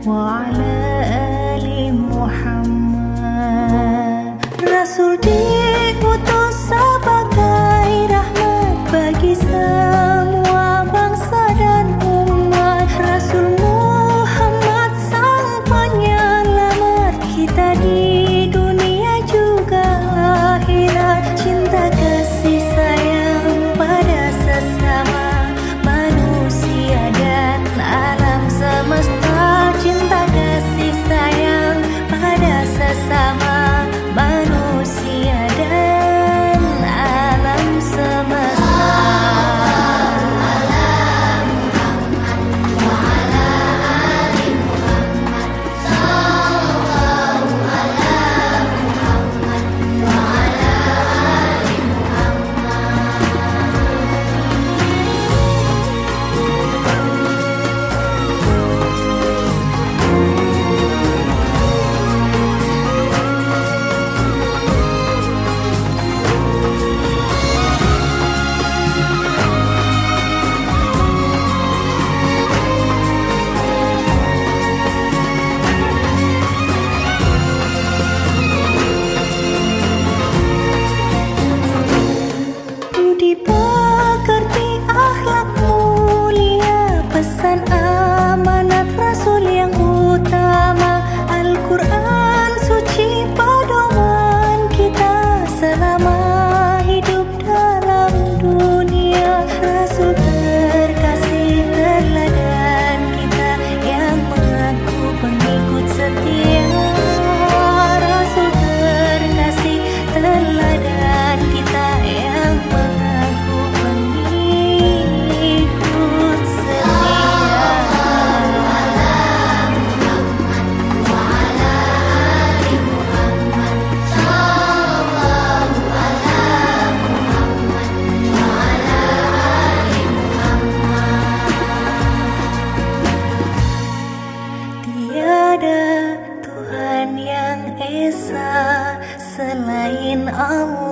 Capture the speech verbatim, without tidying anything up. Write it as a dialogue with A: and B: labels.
A: وعلى آل Muhammad. Rasul diutus sebagai rahmat bagi semua bangsa dan umat. Rasul Muhammad sang penyelamat kita di dunia juga akhirat. Cinta kasih sayang pada sesama manusia dan alam semesta. Cinta kasih sayang pada sesama manusia dan alam semesta. Dipekerti akhlak mulia, pesan amanat Rasul yang utama. Al-Quran suci pedoman kita selama hidup dalam dunia. Rasul terkasih teladan kita yang mengaku pengikut setia. Rasul terkasih teladan kita yang mengaku pengikut setia. Tiada Tuhan yang esa selain Allah.